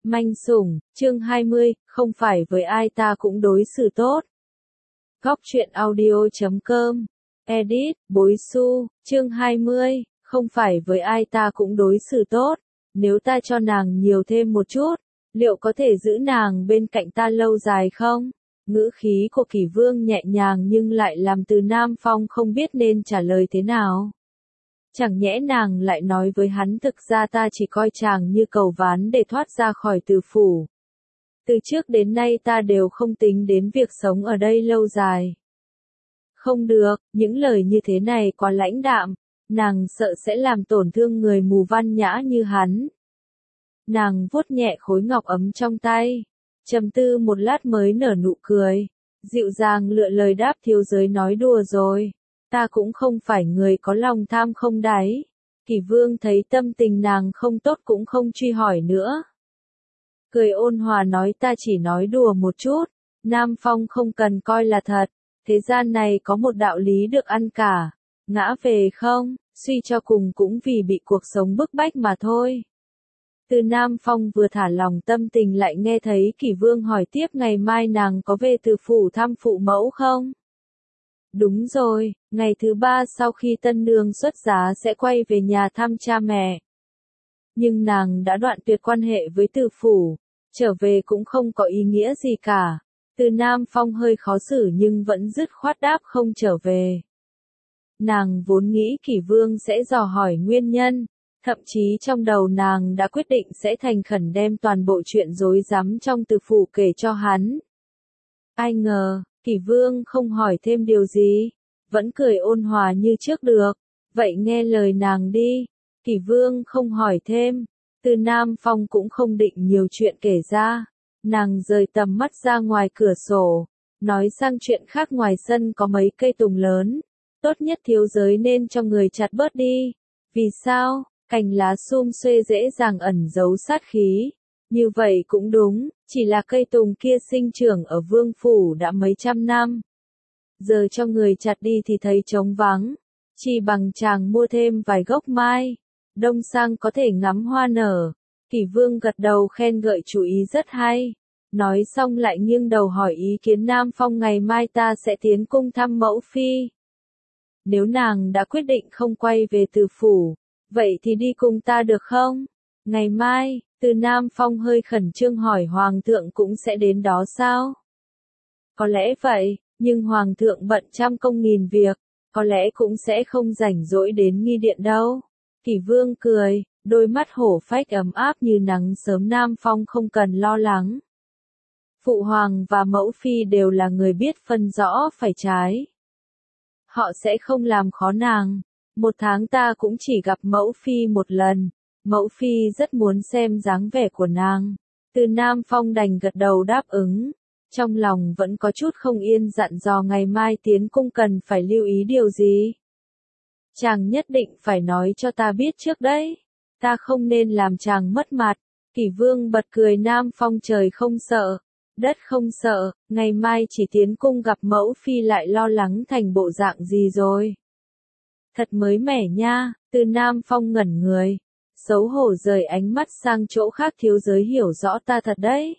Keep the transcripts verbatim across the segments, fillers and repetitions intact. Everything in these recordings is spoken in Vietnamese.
Manh sủng, chương hai mươi, không phải với ai ta cũng đối xử tốt. Góc truyện audio chấm com, edit, bối su, chương hai mươi, không phải với ai ta cũng đối xử tốt. Nếu ta cho nàng nhiều thêm một chút, liệu có thể giữ nàng bên cạnh ta lâu dài không? Ngữ khí của Kỷ Vương nhẹ nhàng nhưng lại làm Từ Nam Phong không biết nên trả lời thế nào. Chẳng nhẽ nàng lại nói với hắn thực ra ta chỉ coi chàng như cầu ván để thoát ra khỏi Từ phủ. Từ trước đến nay ta đều không tính đến việc sống ở đây lâu dài. Không được, những lời như thế này quá lãnh đạm, nàng sợ sẽ làm tổn thương người mù văn nhã như hắn. Nàng vuốt nhẹ khối ngọc ấm trong tay, trầm tư một lát mới nở nụ cười, dịu dàng lựa lời đáp thiếu giới nói đùa rồi. Ta cũng không phải người có lòng tham không đáy. Kỷ Vương thấy tâm tình nàng không tốt cũng không truy hỏi nữa. Cười ôn hòa nói ta chỉ nói đùa một chút, Nam Phong không cần coi là thật, thế gian này có một đạo lý được ăn cả, ngã về không, suy cho cùng cũng vì bị cuộc sống bức bách mà thôi. Từ Nam Phong vừa thả lòng tâm tình lại nghe thấy Kỷ Vương hỏi tiếp ngày mai nàng có về Từ phủ thăm phụ mẫu không? Đúng rồi, ngày thứ ba sau khi tân nương xuất giá sẽ quay về nhà thăm cha mẹ. Nhưng nàng đã đoạn tuyệt quan hệ với Từ phủ, trở về cũng không có ý nghĩa gì cả. Từ Nam Phong hơi khó xử nhưng vẫn dứt khoát đáp không trở về. Nàng vốn nghĩ Kỷ Vương sẽ dò hỏi nguyên nhân, thậm chí trong đầu nàng đã quyết định sẽ thành khẩn đem toàn bộ chuyện rối rắm trong Từ phủ kể cho hắn. Ai ngờ, Kỷ Vương không hỏi thêm điều gì, vẫn cười ôn hòa như trước được, vậy nghe lời nàng đi. Kỷ Vương không hỏi thêm, Từ Nam Phong cũng không định nhiều chuyện kể ra, nàng rời tầm mắt ra ngoài cửa sổ, nói sang chuyện khác ngoài sân có mấy cây tùng lớn, tốt nhất thiếu giới nên cho người chặt bớt đi. Vì sao? Cành lá sum xuê dễ dàng ẩn giấu sát khí. Như vậy cũng đúng, chỉ là cây tùng kia sinh trưởng ở vương phủ đã mấy trăm năm. Giờ cho người chặt đi thì thấy trống vắng, chỉ bằng chàng mua thêm vài gốc mai, đông sang có thể ngắm hoa nở. Kỷ Vương gật đầu khen gợi chú ý rất hay, nói xong lại nghiêng đầu hỏi ý kiến Nam Phong ngày mai ta sẽ tiến cung thăm mẫu phi. Nếu nàng đã quyết định không quay về Từ phủ, vậy thì đi cùng ta được không? Ngày mai, Từ Nam Phong hơi khẩn trương hỏi Hoàng thượng cũng sẽ đến đó sao? Có lẽ vậy, nhưng Hoàng thượng bận trăm công nghìn việc, có lẽ cũng sẽ không rảnh rỗi đến nghi điện đâu. Kỷ Vương cười, đôi mắt hổ phách ấm áp như nắng sớm. Nam Phong không cần lo lắng. Phụ hoàng và mẫu phi đều là người biết phân rõ phải trái. Họ sẽ không làm khó nàng. Một tháng ta cũng chỉ gặp mẫu phi một lần. Mẫu phi rất muốn xem dáng vẻ của nàng. Từ Nam Phong đành gật đầu đáp ứng. Trong lòng vẫn có chút không yên dặn dò ngày mai tiến cung cần phải lưu ý điều gì. Chàng nhất định phải nói cho ta biết trước đấy. Ta không nên làm chàng mất mặt. Kỷ Vương bật cười. Nam Phong trời không sợ, đất không sợ, ngày mai chỉ tiến cung gặp mẫu phi lại lo lắng thành bộ dạng gì rồi. Thật mới mẻ nha. Từ Nam Phong ngẩn người, xấu hổ rời ánh mắt sang chỗ khác. Thiếu giới hiểu rõ ta thật đấy.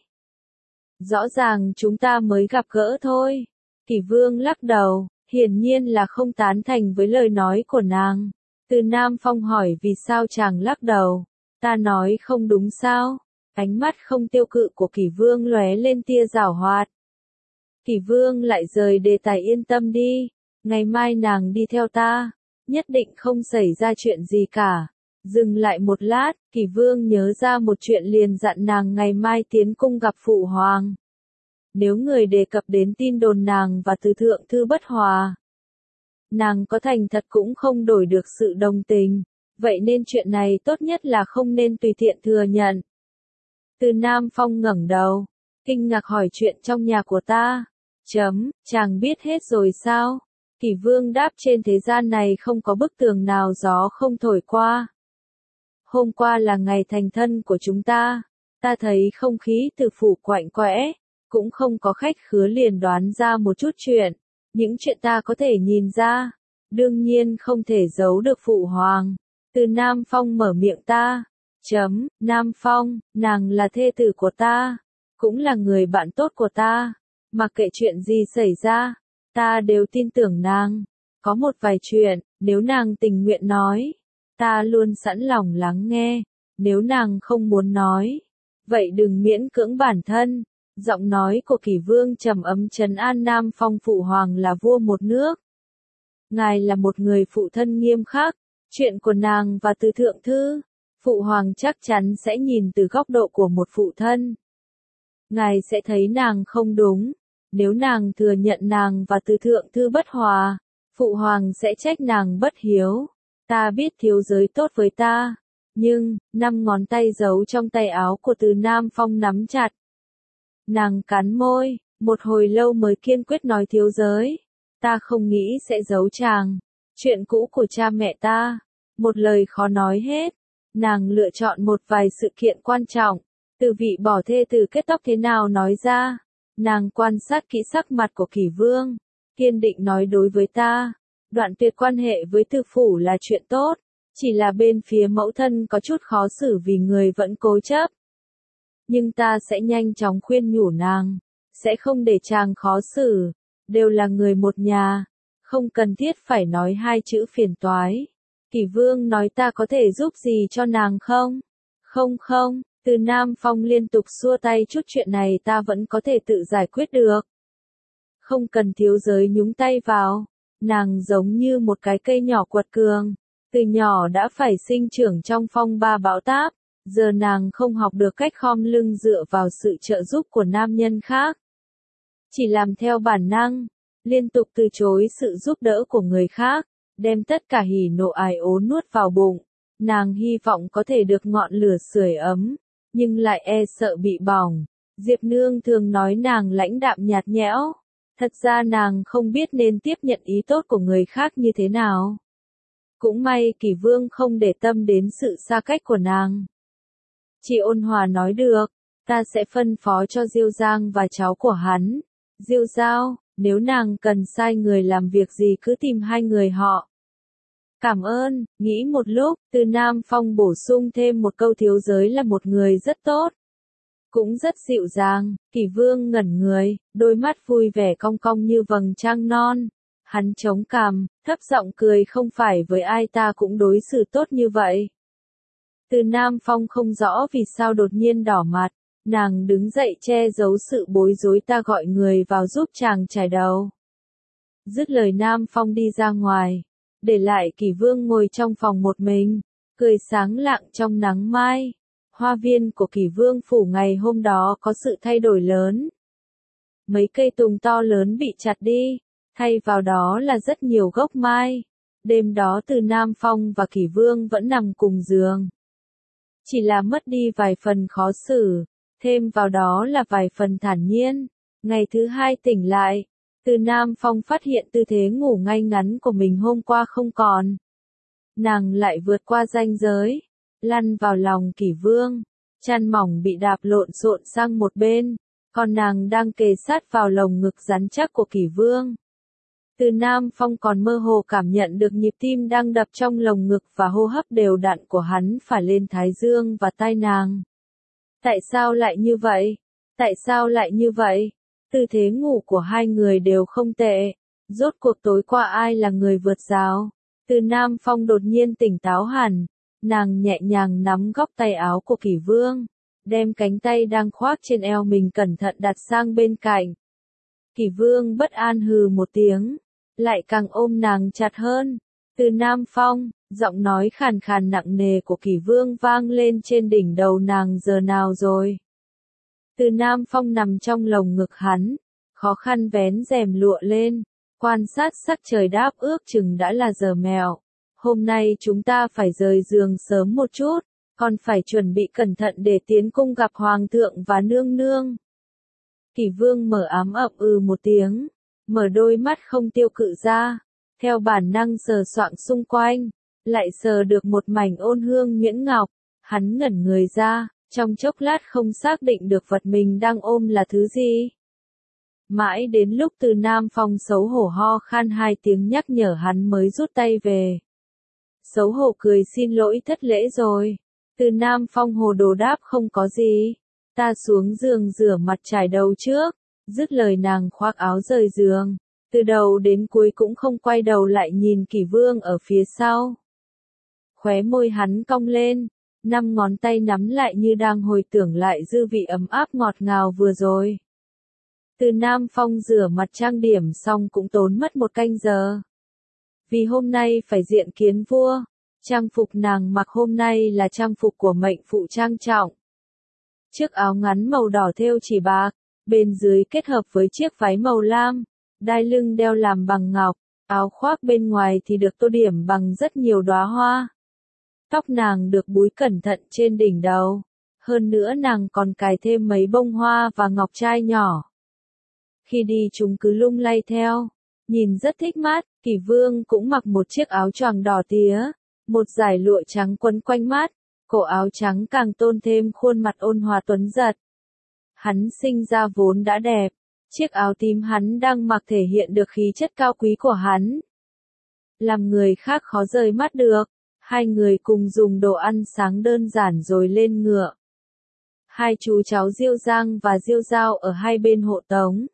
Rõ ràng chúng ta mới gặp gỡ thôi. Kỷ Vương lắc đầu, hiển nhiên là không tán thành với lời nói của nàng. Từ Nam Phong hỏi vì sao chàng lắc đầu. Ta nói không đúng sao? Ánh mắt không tiêu cự của Kỷ Vương lóe lên tia giảo hoạt. Kỷ Vương lại rời đề tài. Yên tâm đi, ngày mai nàng đi theo ta, nhất định không xảy ra chuyện gì cả. Dừng lại một lát, Kỷ Vương nhớ ra một chuyện liền dặn nàng ngày mai tiến cung gặp phụ hoàng. Nếu người đề cập đến tin đồn nàng và Từ thượng thư bất hòa, nàng có thành thật cũng không đổi được sự đồng tình, vậy nên chuyện này tốt nhất là không nên tùy tiện thừa nhận. Từ Nam Phong ngẩng đầu, kinh ngạc hỏi chuyện trong nhà của ta. Chấm, chàng biết hết rồi sao? Kỷ Vương đáp trên thế gian này không có bức tường nào gió không thổi qua. Hôm qua là ngày thành thân của chúng ta, ta thấy không khí Từ phủ quạnh quẽ, cũng không có khách khứa liền đoán ra một chút chuyện. Những chuyện ta có thể nhìn ra, đương nhiên không thể giấu được phụ hoàng. Từ Nam Phong mở miệng ta, Chấm, Nam Phong, nàng là thê tử của ta, cũng là người bạn tốt của ta, mặc kệ chuyện gì xảy ra, ta đều tin tưởng nàng. Có một vài chuyện, nếu nàng tình nguyện nói, ta luôn sẵn lòng lắng nghe, nếu nàng không muốn nói, vậy đừng miễn cưỡng bản thân. Giọng nói của Kỷ Vương trầm ấm trấn an Nam Phong. Phụ hoàng là vua một nước. Ngài là một người phụ thân nghiêm khắc, chuyện của nàng và Từ Thượng Thư, phụ hoàng chắc chắn sẽ nhìn từ góc độ của một phụ thân. Ngài sẽ thấy nàng không đúng, nếu nàng thừa nhận nàng và Từ Thượng Thư bất hòa, phụ hoàng sẽ trách nàng bất hiếu. Ta biết thiếu giới tốt với ta, nhưng, năm ngón tay giấu trong tay áo của Từ Nam Phong nắm chặt. Nàng cắn môi, một hồi lâu mới kiên quyết nói thiếu giới. Ta không nghĩ sẽ giấu chàng. Chuyện cũ của cha mẹ ta. Một lời khó nói hết. Nàng lựa chọn một vài sự kiện quan trọng. Từ vị bỏ thê từ kết tóc thế nào nói ra. Nàng quan sát kỹ sắc mặt của Kỷ Vương. Kiên định nói đối với ta. Đoạn tuyệt quan hệ với Từ phủ là chuyện tốt. Chỉ là bên phía mẫu thân có chút khó xử vì người vẫn cố chấp. Nhưng ta sẽ nhanh chóng khuyên nhủ nàng. Sẽ không để chàng khó xử. Đều là người một nhà. Không cần thiết phải nói hai chữ phiền toái. Kỷ Vương nói ta có thể giúp gì cho nàng không? Không không, Từ Nam Phong liên tục xua tay, chút chuyện này ta vẫn có thể tự giải quyết được. Không cần thiếu giới nhúng tay vào. Nàng giống như một cái cây nhỏ quật cường. Từ nhỏ đã phải sinh trưởng trong phong ba bão táp. Giờ nàng không học được cách khom lưng dựa vào sự trợ giúp của nam nhân khác. Chỉ làm theo bản năng, liên tục từ chối sự giúp đỡ của người khác, đem tất cả hỉ nộ ái ố nuốt vào bụng. Nàng hy vọng có thể được ngọn lửa sưởi ấm, nhưng lại e sợ bị bỏng. Diệp Nương thường nói nàng lãnh đạm nhạt nhẽo. Thật ra nàng không biết nên tiếp nhận ý tốt của người khác như thế nào. Cũng may Kỷ Vương không để tâm đến sự xa cách của nàng. Chỉ ôn hòa nói được, ta sẽ phân phó cho Diêu Giang và cháu của hắn. Diêu Giao, nếu nàng cần sai người làm việc gì cứ tìm hai người họ. Cảm ơn, nghĩ một lúc, Từ Nam Phong bổ sung thêm một câu thiếu giới là một người rất tốt. Cũng rất dịu dàng. Kỷ Vương ngẩn người, đôi mắt vui vẻ cong cong như vầng trăng non. Hắn chống cằm, thấp giọng cười, không phải với ai ta cũng đối xử tốt như vậy. Từ Nam Phong không rõ vì sao đột nhiên đỏ mặt. Nàng đứng dậy che giấu sự bối rối, ta gọi người vào giúp chàng chải đầu. Dứt lời Nam Phong đi ra ngoài, để lại Kỷ Vương ngồi trong phòng một mình, cười sáng lạng trong nắng mai. Hoa viên của Kỷ Vương phủ ngày hôm đó có sự thay đổi lớn. Mấy cây tùng to lớn bị chặt đi, thay vào đó là rất nhiều gốc mai. Đêm đó Từ Nam Phong và Kỷ Vương vẫn nằm cùng giường. Chỉ là mất đi vài phần khó xử, thêm vào đó là vài phần thản nhiên. Ngày thứ hai tỉnh lại, Từ Nam Phong phát hiện tư thế ngủ ngay ngắn của mình hôm qua không còn. Nàng lại vượt qua ranh giới, lăn vào lòng Kỷ Vương, chăn mỏng bị đạp lộn xộn sang một bên, còn nàng đang kề sát vào lồng ngực rắn chắc của Kỷ Vương. Từ Nam Phong còn mơ hồ cảm nhận được nhịp tim đang đập trong lồng ngực và hô hấp đều đặn của hắn phả lên thái dương và tai nàng. Tại sao lại như vậy? Tại sao lại như vậy? Tư thế ngủ của hai người đều không tệ. Rốt cuộc tối qua ai là người vượt rào? Từ Nam Phong đột nhiên tỉnh táo hẳn. Nàng nhẹ nhàng nắm góc tay áo của Kỷ Vương, đem cánh tay đang khoác trên eo mình cẩn thận đặt sang bên cạnh. Kỷ Vương bất an hừ một tiếng, lại càng ôm nàng chặt hơn. Từ Nam Phong, giọng nói khàn khàn nặng nề của Kỷ Vương vang lên trên đỉnh đầu nàng, giờ nào rồi? Từ Nam Phong nằm trong lồng ngực hắn, khó khăn vén rèm lụa lên, quan sát sắc trời đáp, ước chừng đã là giờ mẹo. Hôm nay chúng ta phải rời giường sớm một chút, còn phải chuẩn bị cẩn thận để tiến cung gặp Hoàng thượng và nương nương. Kỷ Vương mở ám ậm ừ một tiếng, mở đôi mắt không tiêu cự ra, theo bản năng sờ soạng xung quanh, lại sờ được một mảnh ôn hương nhuyễn ngọc, hắn ngẩn người ra, trong chốc lát không xác định được vật mình đang ôm là thứ gì. Mãi đến lúc Từ Nam Phong xấu hổ ho khan hai tiếng nhắc nhở hắn mới rút tay về. Xấu hổ cười, xin lỗi, thất lễ rồi. Từ Nam Phong hồ đồ đáp không có gì. Ta xuống giường rửa mặt trải đầu trước. Dứt lời nàng khoác áo rời giường. Từ đầu đến cuối cũng không quay đầu lại nhìn Kỷ Vương ở phía sau. Khóe môi hắn cong lên. Năm ngón tay nắm lại như đang hồi tưởng lại dư vị ấm áp ngọt ngào vừa rồi. Từ Nam Phong rửa mặt trang điểm xong cũng tốn mất một canh giờ. Vì hôm nay phải diện kiến vua, trang phục nàng mặc hôm nay là trang phục của mệnh phụ trang trọng. Chiếc áo ngắn màu đỏ thêu chỉ bạc, bên dưới kết hợp với chiếc váy màu lam, đai lưng đeo làm bằng ngọc, áo khoác bên ngoài thì được tô điểm bằng rất nhiều đóa hoa. Tóc nàng được búi cẩn thận trên đỉnh đầu, hơn nữa nàng còn cài thêm mấy bông hoa và ngọc trai nhỏ. Khi đi chúng cứ lung lay theo, nhìn rất thích mắt. Kỷ Vương cũng mặc một chiếc áo choàng đỏ tía, một dải lụa trắng quấn quanh mắt, cổ áo trắng càng tôn thêm khuôn mặt ôn hòa tuấn giật. Hắn sinh ra vốn đã đẹp, chiếc áo tím hắn đang mặc thể hiện được khí chất cao quý của hắn. Làm người khác khó rời mắt được, hai người cùng dùng đồ ăn sáng đơn giản rồi lên ngựa. Hai chú cháu Diêu Giang và Diêu Giao ở hai bên hộ tống.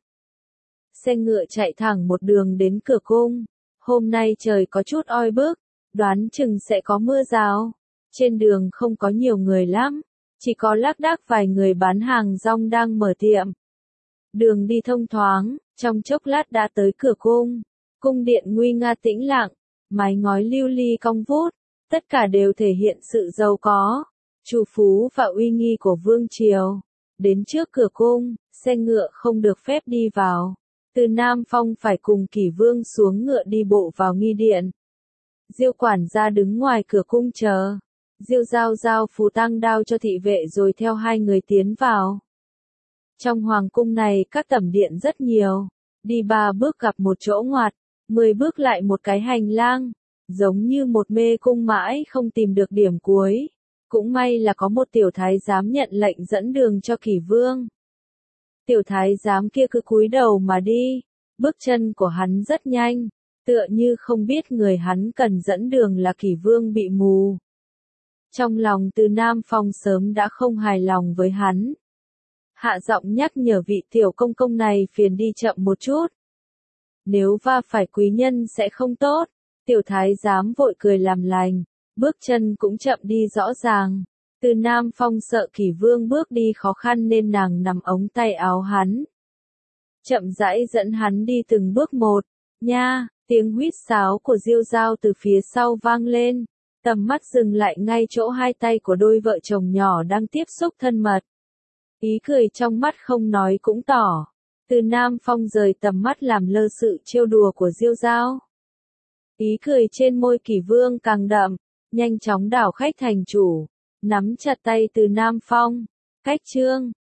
Xe ngựa chạy thẳng một đường đến cửa cung. Hôm nay trời có chút oi bức, đoán chừng sẽ có mưa rào. Trên đường không có nhiều người lắm, chỉ có lác đác vài người bán hàng rong đang mở tiệm. Đường đi thông thoáng, trong chốc lát đã tới cửa cung. Cung điện nguy nga tĩnh lặng, mái ngói lưu ly cong vút, tất cả đều thể hiện sự giàu có, trù phú và uy nghi của vương triều. Đến trước cửa cung, xe ngựa không được phép đi vào. Từ Nam Phong phải cùng Kỷ Vương xuống ngựa đi bộ vào nghi điện. Diêu quản gia đứng ngoài cửa cung chờ. Diêu Giao giao phù tăng đao cho thị vệ rồi theo hai người tiến vào. Trong hoàng cung này các tẩm điện rất nhiều. Đi ba bước gặp một chỗ ngoặt, mười bước lại một cái hành lang. Giống như một mê cung mãi không tìm được điểm cuối. Cũng may là có một tiểu thái giám nhận lệnh dẫn đường cho Kỷ Vương. Tiểu thái giám kia cứ cúi đầu mà đi, bước chân của hắn rất nhanh, tựa như không biết người hắn cần dẫn đường là Kỷ Vương bị mù. Trong lòng Từ Nam Phong sớm đã không hài lòng với hắn. Hạ giọng nhắc nhở vị tiểu công công này phiền đi chậm một chút. Nếu va phải quý nhân sẽ không tốt. Tiểu thái giám vội cười làm lành, bước chân cũng chậm đi rõ ràng. Từ Nam Phong sợ Kỷ Vương bước đi khó khăn nên nàng nằm ống tay áo hắn. Chậm rãi dẫn hắn đi từng bước một. Nha, tiếng huýt sáo của Diêu Giao từ phía sau vang lên. Tầm mắt dừng lại ngay chỗ hai tay của đôi vợ chồng nhỏ đang tiếp xúc thân mật. Ý cười trong mắt không nói cũng tỏ. Từ Nam Phong rời tầm mắt làm lơ sự trêu đùa của Diêu Giao. Ý cười trên môi Kỷ Vương càng đậm, nhanh chóng đảo khách thành chủ. Nắm chặt tay Từ Nam Phong. Cách chương